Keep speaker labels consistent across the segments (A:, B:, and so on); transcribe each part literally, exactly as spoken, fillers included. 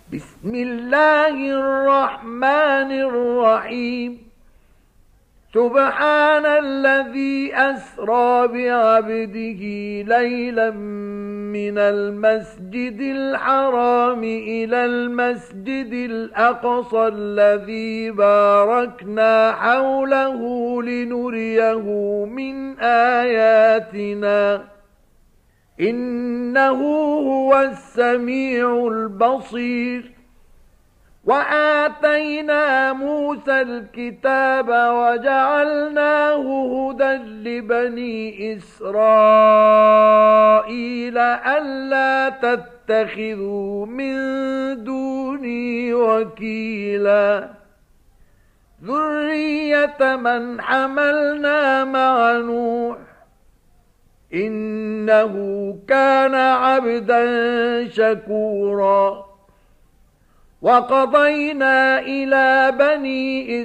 A: بسم الله الرحمن الرحيم سبحان الذي أسرى بعبده ليلا من المسجد الحرام إلى المسجد الأقصى الذي باركنا حوله لنريه من آياتنا إنه هو السميع البصير. وآتينا موسى الكتاب وجعلناه هدى لبني إسرائيل ألا تتخذوا من دوني وكيلا ذرية من حملنا مع نوح إنه كان عبدا شكورا. وقضينا إلى بني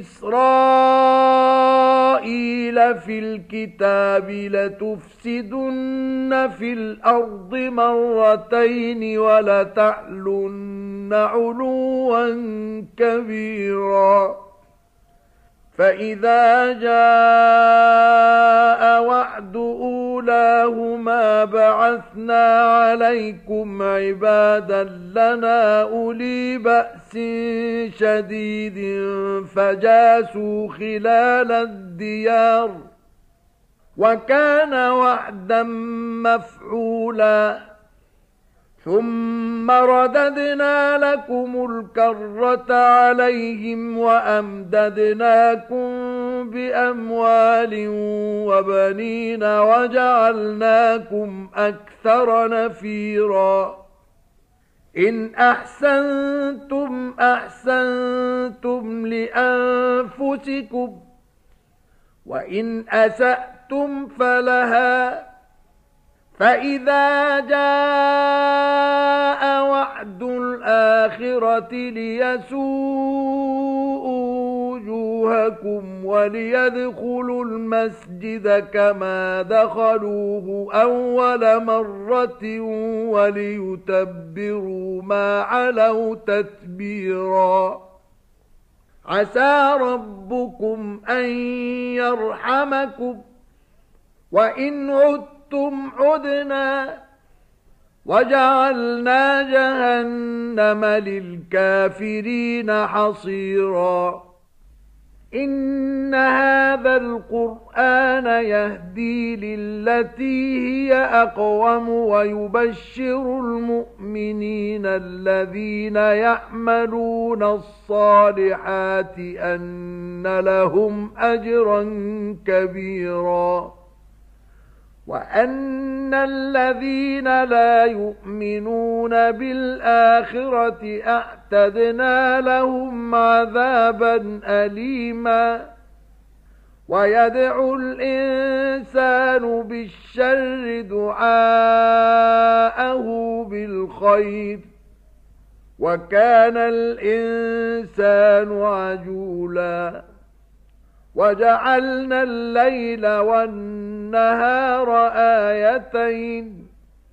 A: إسرائيل في الكتاب لتفسدن في الأرض مرتين ولتعلن علوا كبيرا. فإذا جاء وعد أولاهما بعثنا عليكم عبادا لنا أولي بأس شديد فجاسوا خلال الديار وكان وعدا مفعولا. ثم رددنا لكم الكرة عليهم وأمددناكم بأموال وبنين وجعلناكم أكثر نفيرا. إن أحسنتم أحسنتم لأنفسكم وإن أسأتم فلها. فإذا جاء وعد الآخرة ليسوءوا وجوهكم وليدخلوا المسجد كما دخلوه أول مرة وليتبروا ما علوا تتبيرا. عسى ربكم أن يرحمكم وإن عدتم عدنا وجعلنا جهنم للكافرين حصيرا. إن هذا القرآن يهدي للتي هي أقوم ويبشر المؤمنين الذين يعملون الصالحات أن لهم أجرا كبيرا وأن الذين لا يؤمنون بالآخرة أعتدنا لهم عذابا أليما. ويدعو الإنسان بالشر دعاءه بالخير وكان الإنسان عجولا. وجعلنا الليل والنهار آيتين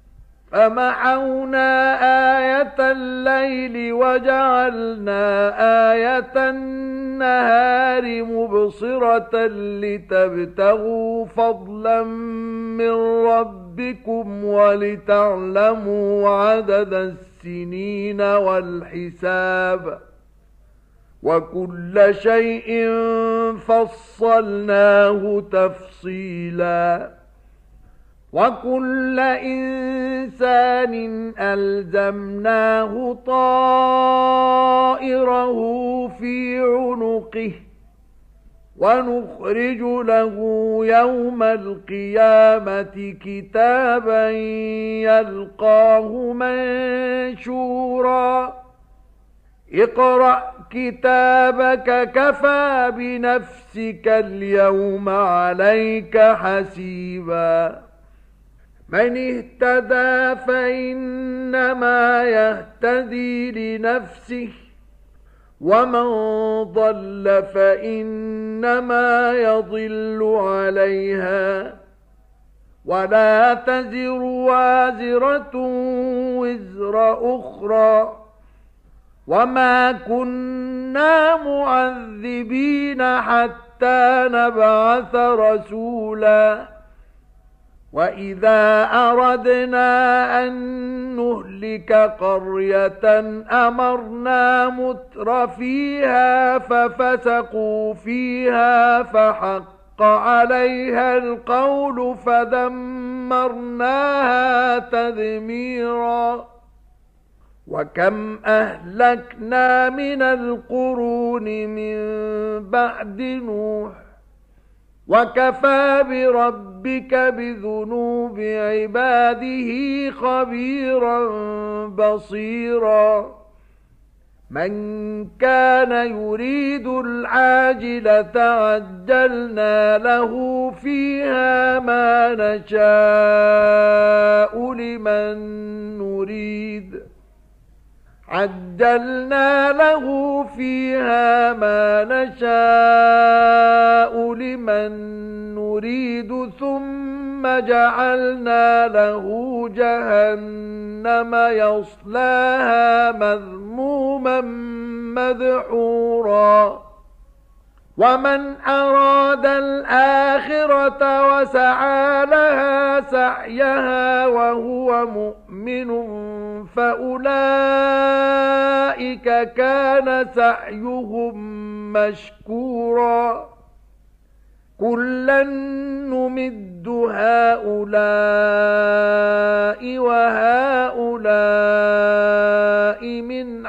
A: فمحونا آية الليل وجعلنا آية النهار مبصرة لتبتغوا فضلا من ربكم ولتعلموا عدد السنين والحساب وكل شيء فصلناه تفصيلا. وكل إنسان ألزمناه طائره في عنقه ونخرج له يوم القيامة كتابا يلقاه منشورا. اقرأ كتابك كفى بنفسك اليوم عليك حسيبا. من اهتدى فإنما يهتدي لنفسه ومن ضل فإنما يضل عليها ولا تزر وازرة وزر أخرى وما كنا معذبين حتى نبعث رسولا وإذا أردنا أن نهلك قرية أمرنا متر فيها ففسقوا فيها فحق عليها القول فدمرناها تدميرا وكم أهلكنا من القرون من بعد نوح وكفى بربك بذنوب عباده خبيرا بصيرا من كان يريد العاجلة عجلنا له فيها ما نشاء لمن نريد عجلنا له فيها ما نشاء لمن نريد ثم جعلنا له جهنم يصلاها مذموما مدحورا ومن أراد الآخرة وسعى لها سعيها وهو مؤمن فأولئك كان سعيهم مشكورا كلا نمد هؤلاء وهؤلاء من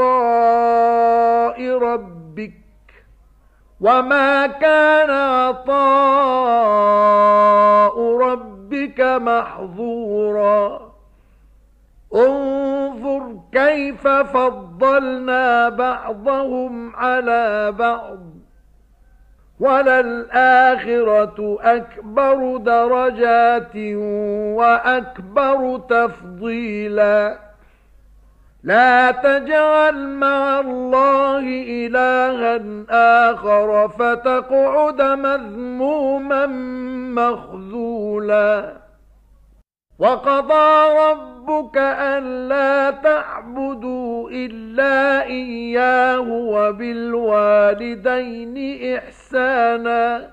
A: عطاء ربك وما كان عطاء ربك محظورا انظر كيف فضلنا بعضهم على بعض وللآخرة أكبر درجات وأكبر تفضيلا لا تجعل مع الله إلها آخر فتقعد مذموما مخذولا وقضى ربك ألا تعبدوا إلا إياه وبالوالدين إحسانا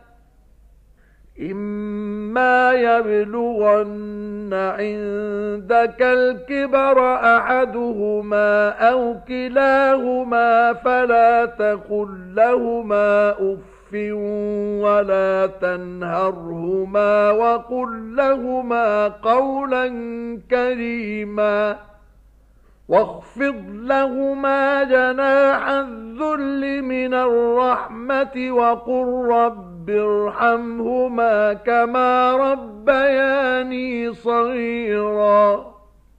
A: إما يبلغن عندك الكبر أحدهما أو كلاهما فلا تقل لهما أف ولا تنهرهما وقل لهما قولا كريما واخفض لهما جناح الذل من الرحمة وقل رب ارحمهما كما ربياني صغيرا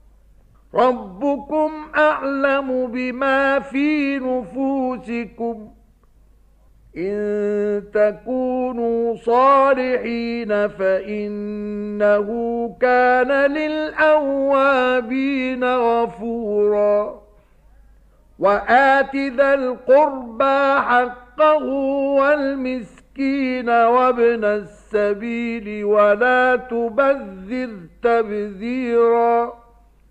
A: ربكم أعلم بما في نفوسكم إن تكونوا صالحين فإنه كان للأوابين غفورا وآت ذا القربى حقه والمسكين وابن السبيل ولا تبذر تبذيرا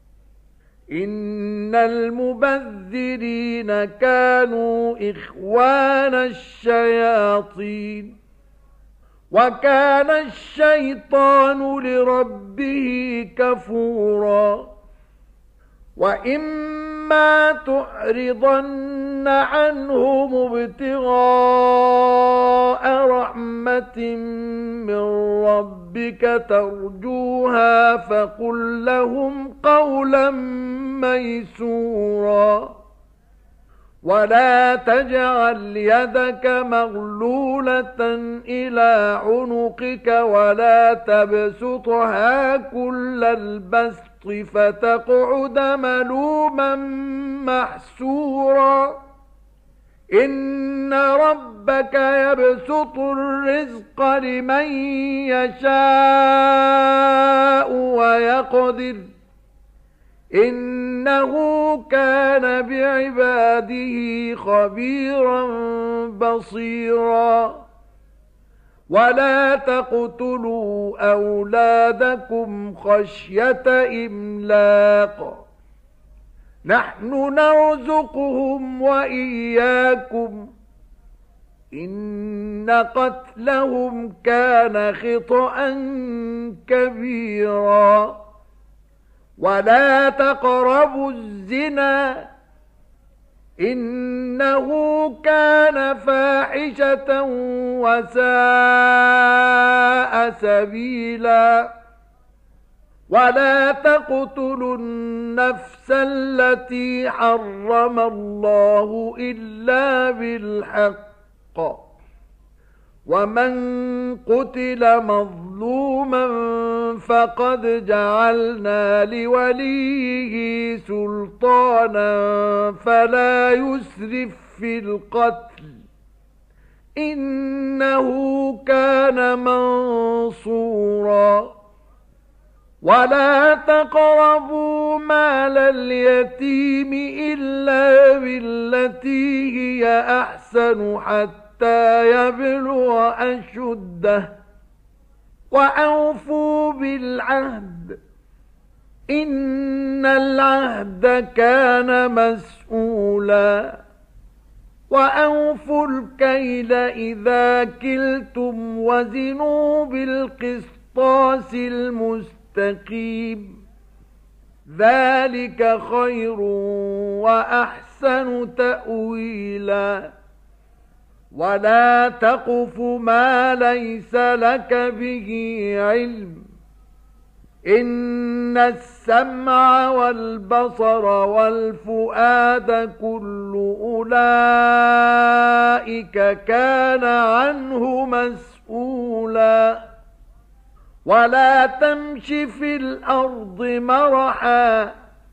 A: إن المبذرين كانوا إخوان الشياطين وكان الشيطان لربه كفورا وإما تعرضن عنهم ابتغاء رحمة من ربك ترجوها فقل لهم قولا ميسورا ولا تجعل يدك مغلولة إلى عنقك ولا تبسطها كل البسط فتقعد ملوما محسورا إن ربك يبسط الرزق لمن يشاء ويقدر إنه كان بعباده خبيرا بصيرا ولا تقتلوا أولادكم خشية إملاق نحن نرزقهم وإياكم إن قتلهم كان خطأ كبيرا ولا تقربوا الزنا إنه كان فاحشة وساء سبيلا ولا تقتلوا النفس التي حرم الله إلا بالحق ومن قتل مظلوما فقد جعلنا لوليه سلطانا فلا يسرف في القتل إنه كان منصورا ولا تقربوا مال اليتيم إلا بالتي هي أحسن حتى حتى يبلغ أشده وأوفوا بالعهد إن العهد كان مسؤولا وأوفوا الكيل إذا كلتم وزنوا بالقسطاس المستقيم ذلك خير وأحسن تأويلا ولا تقف ما ليس لك به علم إن السمع والبصر والفؤاد كل أولئك كان عنه مسؤولا ولا تمش في الأرض مرحا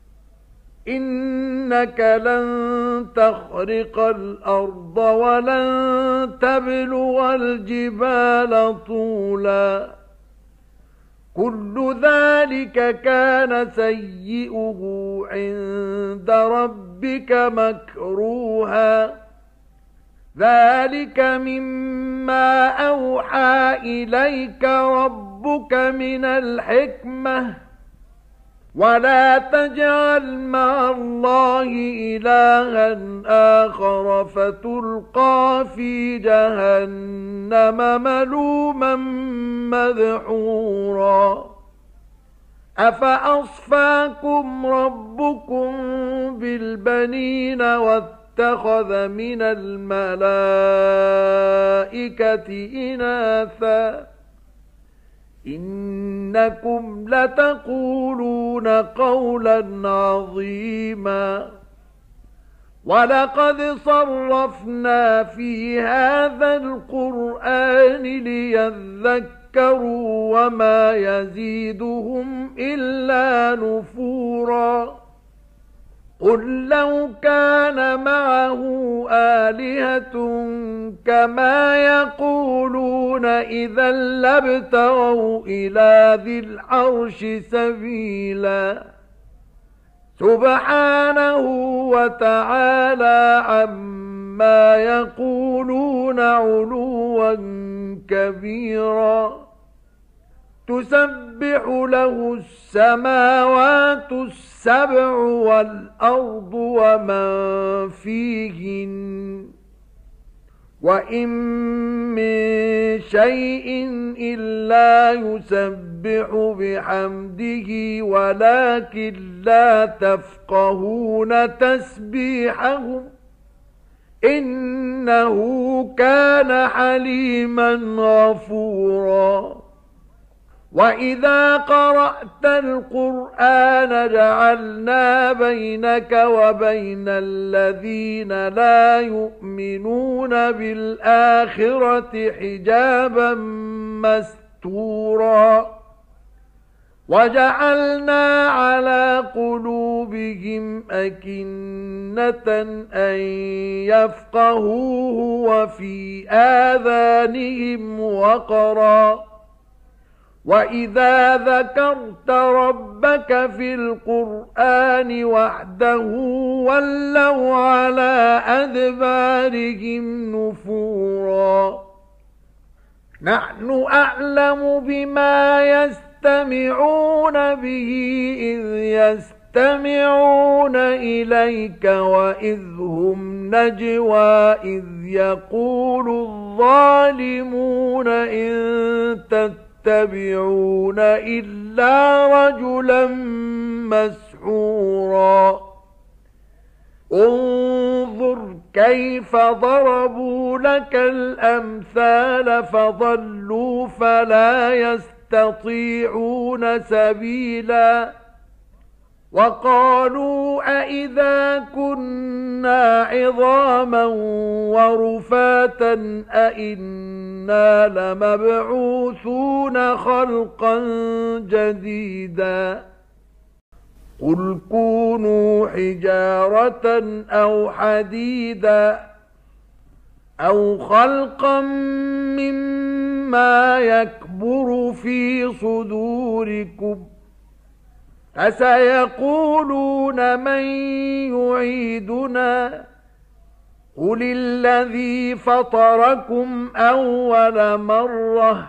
A: إنك لن تخرق الأرض ولن تبلغ الجبال طولا كل ذلك كان سيئه عند ربك مكروها ذلك مما أوحى إليك ربك من الحكمة ولا تجعل مع الله إلها آخر فتلقى في جهنم ملوما مدحورا أفأصفاكم ربكم بالبنين واتخذ من الملائكة إناثا إنكم لتقولون قولا عظيما ولقد صرفنا في هذا القرآن ليذكروا وما يزيدهم إلا نفورا قل لو كان معه آلهة كما يقولون إذا لابتغوا إلى ذي العرش سبيلا سبحانه وتعالى عما يقولون علوا كبيرا تسبح له السماوات السبع والأرض ومن فيهن وإن من شيء إلا يسبح بحمده ولكن لا تفقهون تسبيحهم إنه كان حليما غفورا وَإِذَا قَرَأْتَ الْقُرْآنَ جَعَلْنَا بَيْنَكَ وَبَيْنَ الَّذِينَ لَا يُؤْمِنُونَ بِالْآخِرَةِ حِجَابًا مَسْتُورًا وَجَعَلْنَا عَلَى قُلُوبِهِمْ أَكِنَّةً أَن يَفْقَهُوهُ وَفِي آذَانِهِمْ وَقْرًا وَإِذَا ذَكَرْتَ رَبَّكَ فِي الْقُرْآنِ وَحْدَهُ وَلَّوْا عَلَى أَدْبَارِهِمْ نُفُورًا نَحْنُ أَعْلَمُ بِمَا يَسْتَمِعُونَ بِهِ إِذْ يستمعون إليك وإذ هم نجوى إذ يقول الظالمون إن تتبعون إلا رجلا مسحورا انظر كيف ضربوا لك الأمثال فضلوا فلا يستطيعون سبيلا وقالوا أئذا كنا عظاما ورفاتا أئنا لمبعوثون خلقا جديدا قل كونوا حجارة أو حديدا أو خلقا مما يكبر في صدوركم فسيقولون من يعيدنا قل الذي فطركم أول مرة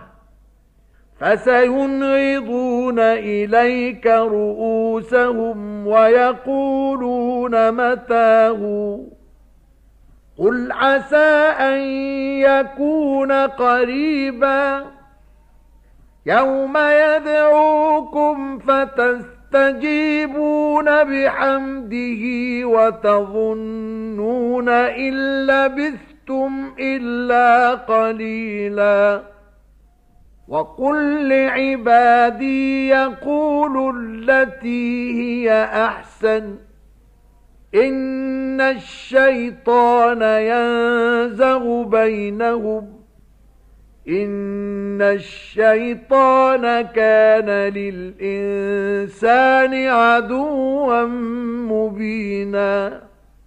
A: فسينغضون إليك رؤوسهم ويقولون متاه قل عسى أن يكون قريبا يوم يدعوكم فتستجيبون بحمده وتظنون إن لبثتم إلا قليلا وقل لعبادي يقولوا التي هي أحسن إن الشيطان ينزغ بينهم إن الشيطان كان للإنسان عدوا مبينا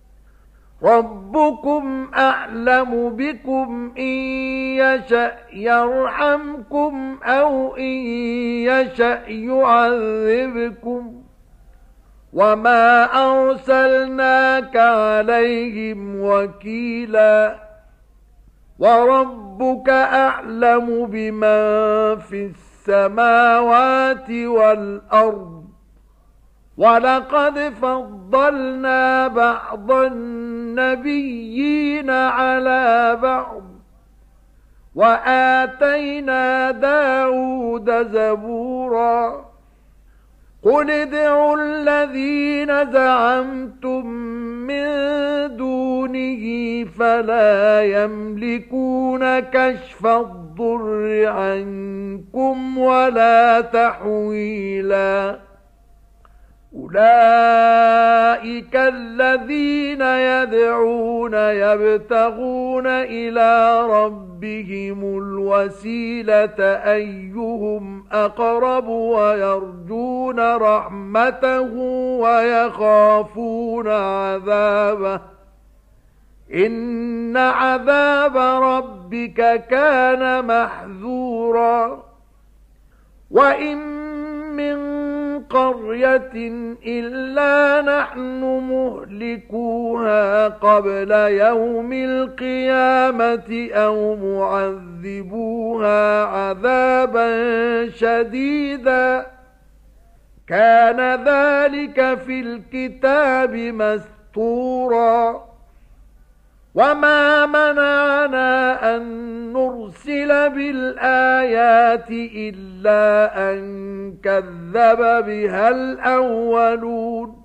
A: ربكم أعلم بكم إن يشأ يرحمكم أو إن يشأ يعذبكم وما أرسلناك عليهم وكيلا وربك أعلم بمن في السماوات والأرض ولقد فضلنا بعض النبيين على بعض وآتينا داود زبورا قل ادعوا الذين زعمتم من دونه فلا يملكون كشف الضر عنكم ولا تحويلا أولئك الذين يدعون يبتغون إلى ربهم الوسيلة أيهم أقرب ويرجون رحمته ويخافون عذابه إن عذاب ربك كان محذورا وإن من قرية إلا نحن مهلكوها قبل يوم القيامة أو معذبوها عذابا شديدا كان ذلك في الكتاب مسطورا وما منعنا أن نرسل بالآيات إلا أن كذب بها الأولون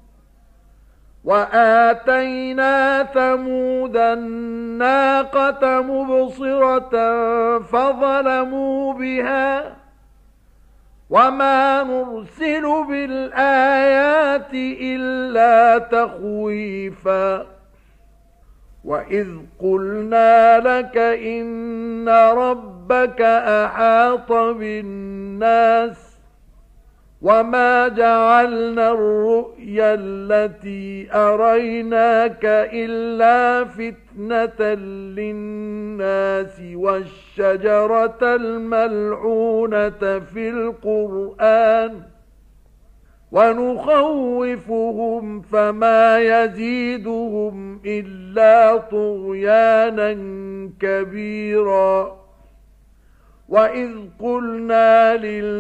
A: وآتينا ثمود الناقة مبصرة فظلموا بها وما نرسل بالآيات إلا تخويفا وإذ قلنا لك إن ربك أحاط بالناس وما جعلنا الرؤيا التي أريناك إلا فتنة للناس والشجرة الملعونة في القرآن ونخوفهم فما يزيدهم إلا طغيانا كبيرا وَإِذْ قُلْنَا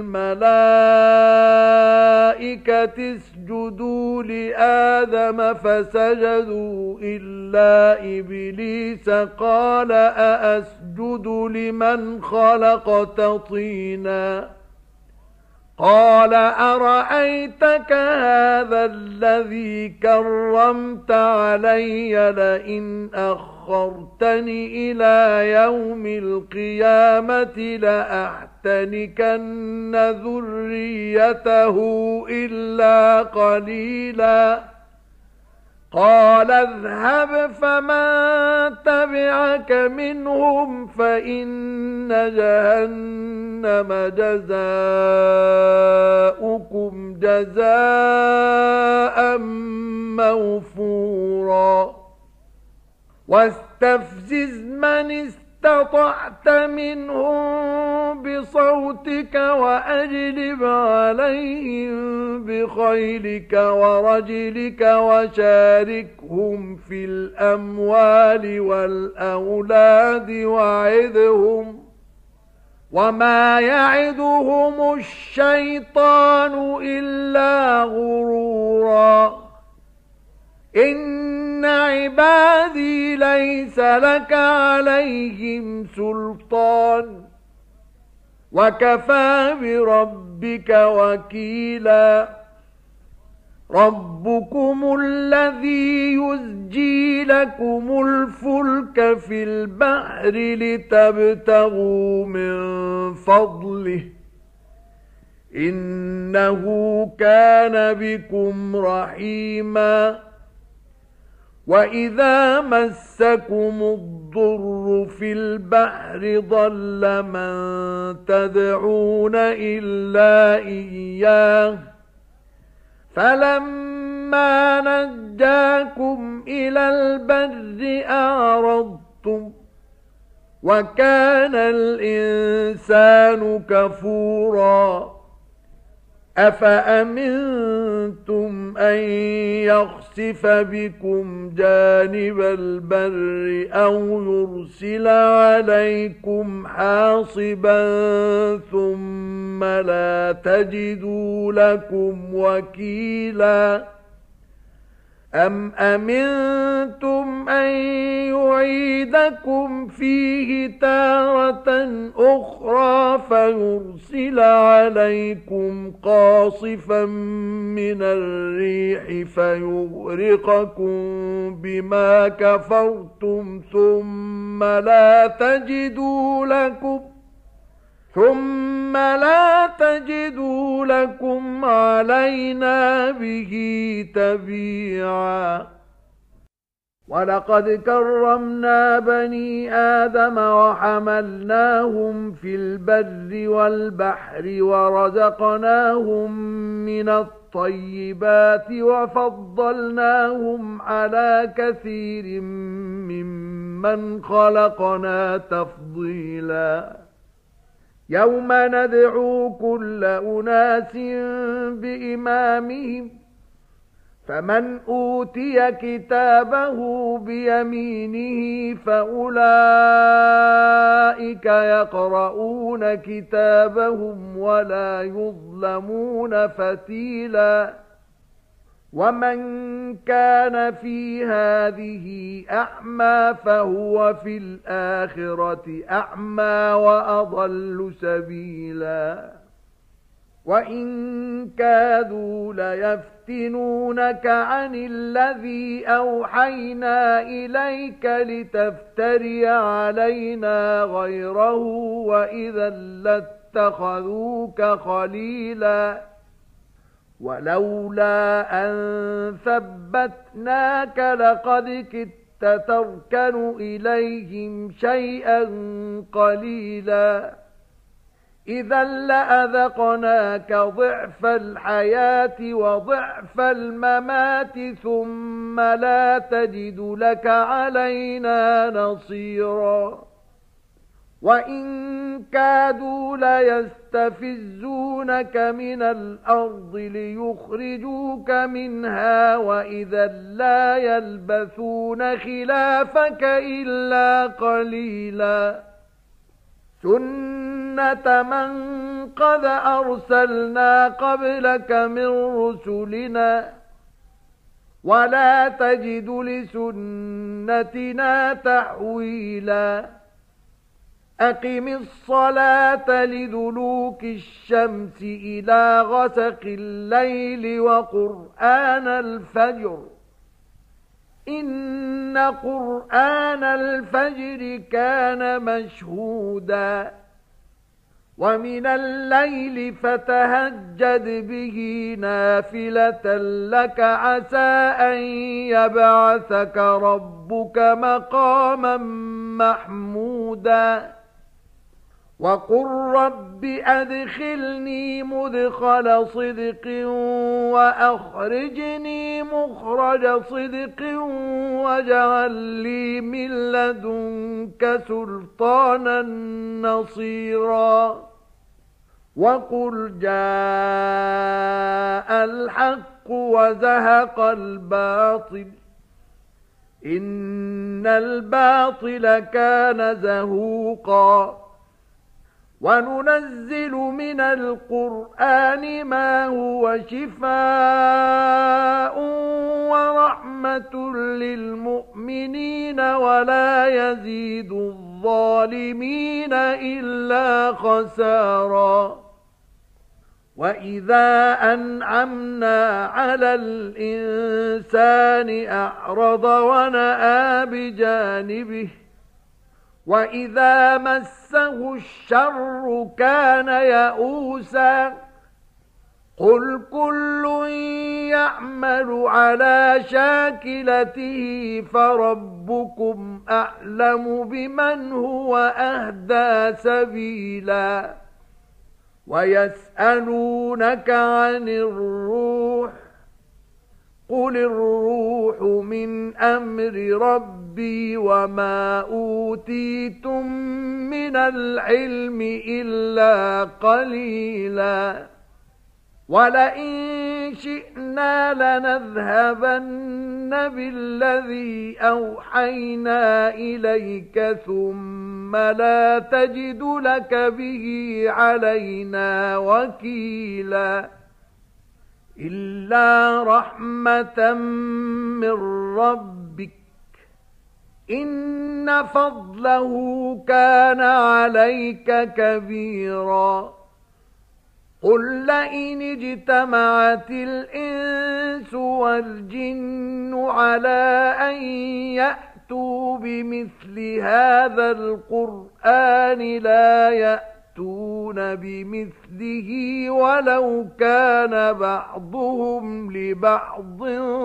A: لِلْمَلَائِكَةِ اسْجُدُوا لِآدَمَ فَسَجَدُوا إِلَّا إِبْلِيسَ قَالَ أَأَسْجُدُ لِمَنْ خَلَقْتَ طِينًا قَالَ أَرَأَيْتَكَ هَذَا الَّذِي كَرَّمْتَ عَلَيَّ لَئِنْ أَخَّرْتَنِ إِلَى يَوْمِ الْقِيَامَةِ لَأَحْتَنِكَنَّ ذُرِّيَّتَهُ إِلَّا قَلِيلًا قَالَ اذْهَبْ فَمَن تَبِعَكَ مِنْهُمْ فَإِنَّ جَهَنَّمَ جَزَاؤُكُمْ جَزَاءً مَّوْفُورًا وَاسْتَفْزِزْ مَنِ اسْتَطَعْتَ مِنْهُم بِصَوْتِكَ وَأَجْلِبْ عَلَيْهِمْ بِخَيْلِكَ وَرَجِلِكَ وَشَارِكْهُمْ فِي الْأَمْوَالِ وَالْأَوْلَادِ وَعِدْهُمْ وَمَا يَعِدُهُمُ الشَّيْطَانُ إِلَّا غُرُورًا إِنَّ عِبَادِي لَيْسَ لَكَ عَلَيْهِمْ سُلْطَانٌ وَكَفَى بِرَبِّكَ وَكِيلًا رَبُّكُمُ الَّذِي يُزْجِي لَكُمُ الْفُلْكَ فِي الْبَحْرِ لِتَبْتَغُوا مِنْ فَضْلِهِ إِنَّهُ كَانَ بِكُمْ رَحِيمًا وَإِذَا مَسَّكُمُ الضُّرُّ فِي الْبَحْرِ ضَلَّ مَن تَدْعُونَ إِلَّا إِيَّاهُ فَلَمَّا نَجَّاكُمْ إِلَى الْبَرِّ أَعْرَضْتُمْ وَكَانَ الْإِنسَانُ كَفُورًا أَفَأَمِنْتُمْ أَنْ يَخْسِفَ بِكُمْ جَانِبَ الْبَرِّ أَوْ يُرْسِلَ عَلَيْكُمْ حَاصِبًا ثُمَّ لَا تَجِدُوا لَكُمْ وَكِيلًا أَمْ أَمِنْتُمْ أَنْ يُعِيدَكُمْ فِيهِ تَارَةً أُخْرَى فَيُرْسِلَ عَلَيْكُمْ قَاصِفًا مِنَ الرِّيحِ فَيُغْرِقَكُمْ بِمَا كَفَرْتُمْ ثُمَّ لَا تَجِدُوا لَكُمْ ثُمَّ لَا تَجِدُوا لَكُمْ عَلَيْنَا بِهِ تَبِيعًا وَلَقَدْ كَرَّمْنَا بَنِي آدَمَ وَحَمَلْنَاهُمْ فِي الْبَرِّ وَالْبَحْرِ وَرَزَقْنَاهُمْ مِنَ الطَّيِّبَاتِ وَفَضَّلْنَاهُمْ عَلَى كَثِيرٍ مِّمَّنْ خَلَقْنَا تَفْضِيلًا يَوْمَ نَدْعُو كُلَّ أُنَاسٍ بِإِمَامِهِمْ فَمَنْ أُوتِيَ كِتَابَهُ بِيَمِينِهِ فَأُولَئِكَ يَقْرَؤُونَ كِتَابَهُمْ وَلَا يُظْلَمُونَ فَتِيلًا وَمَنْ كَانَ فِي هَذِهِ أَعْمَى فَهُوَ فِي الْآخِرَةِ أَعْمَى وَأَضَلُّ سَبِيلًا وَإِنْ كَادُوا لَيَفْتِنُونَكَ عَنِ الَّذِي أَوْحَيْنَا إِلَيْكَ لِتَفْتَرِيَ عَلَيْنَا غَيْرَهُ وَإِذًا لَاتَّخَذُوكَ خَلِيلًا وَلَوْلَا أَن ثَبَّتْنَاكَ لَقَدْ كِدتَّ تَرْكَنُ إِلَيْهِمْ شَيْئًا قَلِيلًا إِذًا لَّأَذَقْنَاكَ ضِعْفَ الْحَيَاةِ وَضِعْفَ الْمَمَاتِ ثُمَّ لَا تَجِدُ لَكَ عَلَيْنَا نَصِيرًا وَإِن كَادُوا لَيَسْتَفِزُّونَكَ مِنَ الْأَرْضِ لِيُخْرِجُوكَ مِنْهَا وَإِذًا لَّا يَلْبَثُونَ خِلَافَكَ إِلَّا قَلِيلًا سُنَّةَ سُنَّةَ مَن قَدْ أَرْسَلْنَا قَبْلَكَ مِن رُّسُلِنَا وَلَا تَجِدُ لِسُنَّتِنَا تَحْوِيلًا أَقِمِ الصَّلَاةَ لِدُلُوكِ الشَّمْسِ إِلَى غَسَقِ اللَّيْلِ وَقُرْآنَ الْفَجْرِ إِنَّ قُرْآنَ الْفَجْرِ كَانَ مَشْهُودًا وَمِنَ اللَّيْلِ فَتَهَجَّدْ بِهِ نَافِلَةً لَكَ عَسَىٰ أَن يَبْعَثَكَ رَبُّكَ مَقَامًا مَّحْمُودًا وَقُل رَّبِّ أَدْخِلْنِي مُدْخَلَ صِدْقٍ وَأَخْرِجْنِي مُخْرَجَ صِدْقٍ وَاجْعَل لِّي مِن لَّدُنكَ سُلْطَانًا نَّصِيرًا وَقُلْ جَاءَ الْحَقُّ وَزَهَقَ الْبَاطِلُ إِنَّ الْبَاطِلَ كَانَ زَهُوقًا وَنُنَزِّلُ مِنَ الْقُرْآنِ مَا هُوَ شِفَاءٌ وَرَحْمَةٌ لِّلْمُؤْمِنِينَ وَلَا يَزِيدُ الظَّالِمِينَ إِلَّا خَسَارًا وَإِذَا أَنْعَمْنَا عَلَى الْإِنسَانِ أَعْرَضَ وَنَأَىٰ بِجَانِبِهِ وَإِذَا مَسَّهُ الشَّرُّ كَانَ يَئُوسًا قُلْ كُلٌّ يَعْمَلُ عَلَى شَاكِلَتِهِ فَرَبُّكُمْ أَعْلَمُ بِمَنْ هُوَ أَهْدَىٰ سَبِيلًا وَيَسْأَلُونَكَ عَنِ الرُّوحِ قُلِ الرُّوحُ مِنْ أَمْرِ رَبِّي وَمَا أُوتِيتُم مِّنَ الْعِلْمِ إِلَّا قَلِيلًا وَلَئِن شِئْنَا لَنَذْهَبَنَّ بِالَّذِي أَوْحَيْنَا إِلَيْكَ ثُمَّ لَا تَجِدُ لَكَ بِهِ عَلَيْنَا وَكِيلًا إِلَّا رَحْمَةً مِّن رَّبِّكَ إِنَّ فَضْلَهُ كَانَ عَلَيْكَ كَبِيرًا قُل لَّئِنِ اجْتَمَعَتِ الْإِنسُ وَالْجِنُّ عَلَىٰ أَن يَأْتُوا بِمِثْلِ هَٰذَا الْقُرْآنِ لَا يَأْتُونَ بِمِثْلِهِ وَلَوْ كَانَ بَعْضُهُمْ لِبَعْضٍ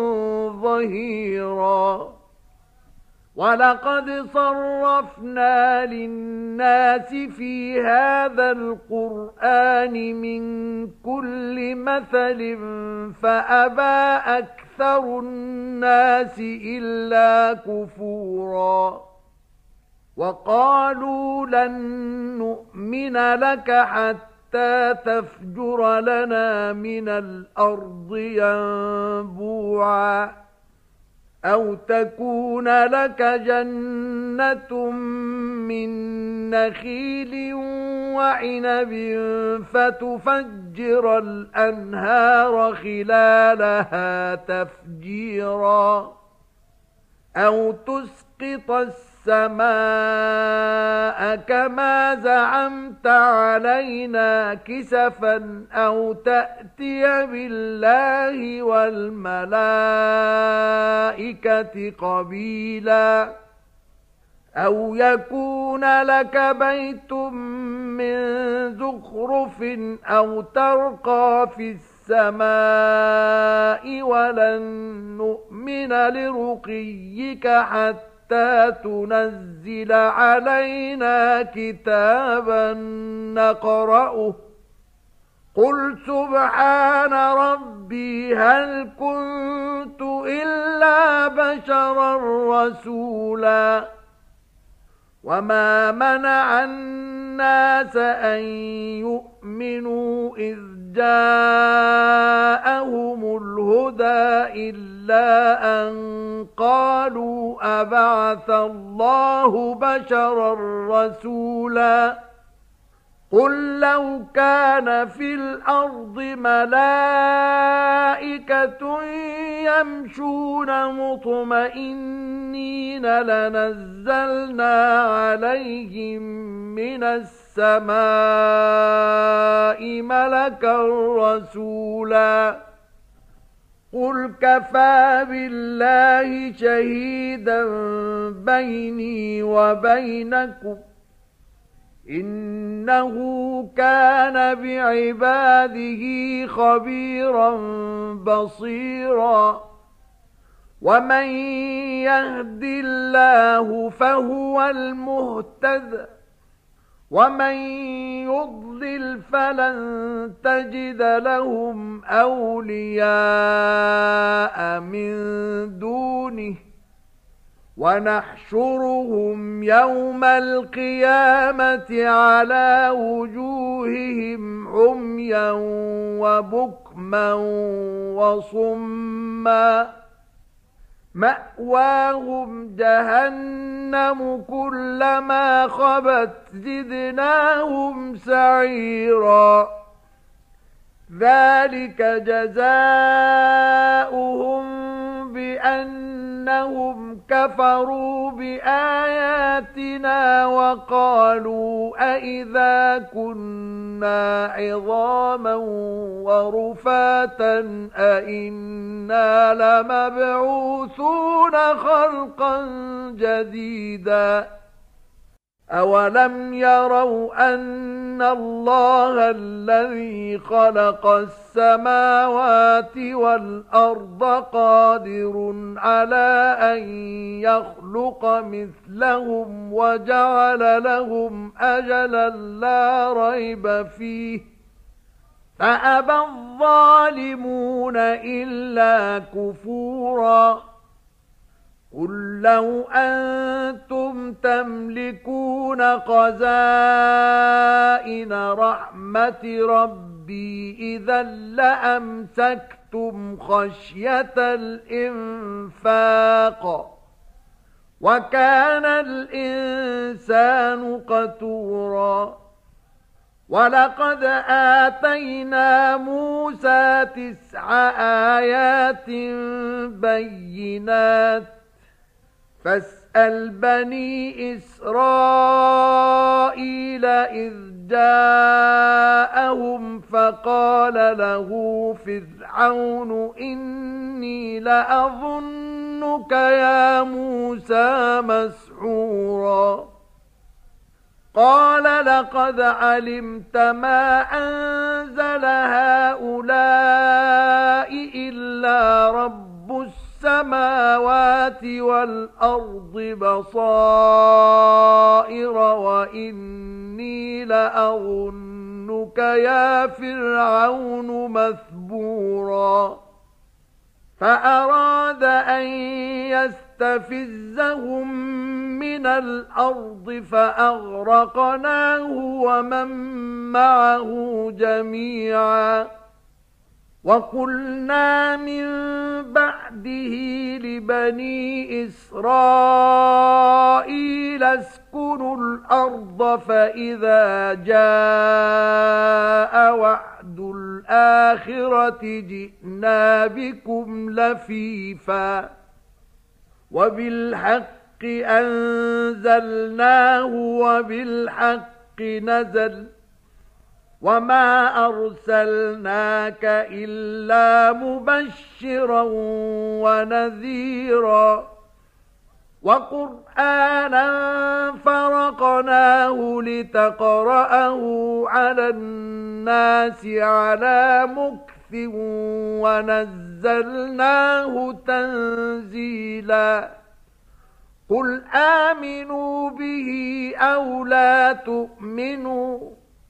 A: ظَهِيرًا وَلَقَدْ صَرَّفْنَا لِلنَّاسِ فِي هَذَا الْقُرْآنِ مِنْ كُلِّ مَثَلٍ فَأَبَىٰ أَكْثَرُ النَّاسِ إِلَّا كُفُورًا وَقَالُوا لَن نُّؤْمِنَ لَكَ حَتَّىٰ تَفْجُرَ لَنَا مِنَ الْأَرْضِ يَنبُوعًا أَوْ تَكُونَ لَكَ جَنَّةٌ مِّن نَّخِيلٍ وَعِنَبٍ فَتُفَجِّرَ الْأَنْهَارَ خِلَالَهَا تَفْجِيرًا أَوْ تُسْقِطَ السَّمَاءَ كَمَا زَعَمْتَ عَلَيْنَا كِسَفًا أَوْ تَأْتِيَ بِاللَّهِ وَالْمَلَائِكَةِ قَبِيلًا أَوْ يَكُونَ لَكَ بَيْتٌ مِّن زُخْرُفٍ أَوْ تَرْقَىٰ فِي السَّمَاءِ وَلَن نُّؤْمِنَ لِرُقِيِّكَ حَتَّىٰ تُنَزِّلَ عَلَيْنَا كِتَابًا نَّقْرَؤُهُ قُلْ سُبْحَانَ رَبِّي هَلْ كُنتُ إِلَّا بَشَرًا رَّسُولًا وَمَا مَنَعَ النَّاسَ أَن يُؤْمِنُوا إِذْ جَاءَهُمُ الْهُدَىٰ إِلَّا أَن قَالُوا أَبَعَثَ اللَّهُ بَشَرًا رَّسُولًا قل لو كان في الأرض ملائكة يمشون مطمئنين لنزلنا عليهم من السماء ملكا رسولا قل كفى بالله شهيدا بيني وبينكم إنه كان بعباده خبيرا بصيرا ومن يهد الله فهو المهتد ومن يضلل فلن تجد لهم أولياء من دونه ونحشرهم يوم القيامة على وجوههم عميا وبكما وصما مأواهم جهنم كلما خبت زدناهم سعيرا ذلك جزاؤهم بأنهم كفروا بآياتنا وقالوا أئذا كنا عظاما ورفاتا أئنا لمبعوثون خلقا جديدا أولم يروا أن الله الذي خلق السماوات والأرض قادر على أن يخلق مثلهم وجعل لهم أجلا لا ريب فيه فأبى الظالمون إلا كفورا قل لو أنتم تملكون خزائن رحمة ربي إذا لأمسكتم خشية الإنفاق وكان الإنسان قتورا ولقد آتينا موسى تسع آيات بينات فاسأل بني إسرائيل إذ جاءهم فقال له فرعون إني لأظنك يا موسى مسحورا قال لقد علمت ما أنزل هؤلاء إلا رب السماوات والأرض بصائر وإني لأظنك يا فرعون مثبورا فأراد أن يستفزهم من الأرض فأغرقناه ومن معه جميعا وقلنا من بعده لبني إسرائيل اسكنوا الأرض فإذا جاء وعد الآخرة جئنا بكم لفيفا وبالحق أنزلناه وبالحق نزل وما أرسلناك إلا مبشرا ونذيرا وقرآنا فرقناه لتقرأه على الناس على مكث ونزلناه تنزيلا قل آمنوا به أو لا تؤمنوا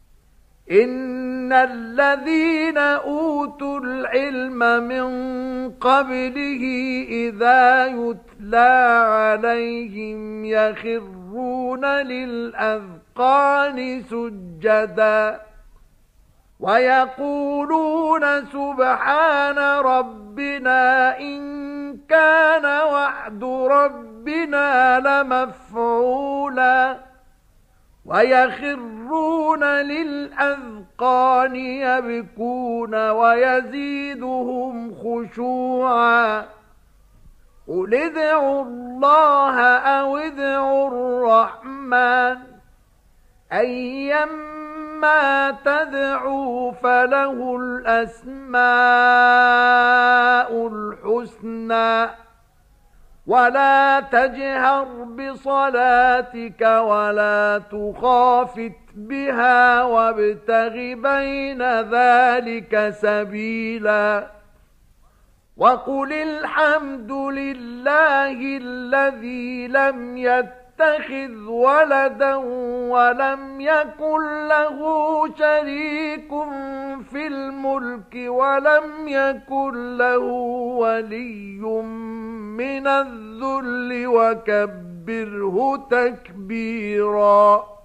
A: إن الذين أوتوا العلم من قبله إذا يتلى عليهم يخرون للأذقان سجدا ويقولون سبحان ربنا إن كان وعد ربنا لمفعولا ويخرون للأذقان يبكون ويزيدهم خشوعا قل ادعوا الله أو ادعوا الرحمن أيما تدعوا فله الأسماء الحسنى ولا تجهر بصلاتك ولا تخافت بها وابتغ بين ذلك سبيلا وقل الحمد لله الذي لم يتخذ ولدا ولم يكن له شريك في الملك ولم يكن له ولي من الذل وكبره تكبيرا.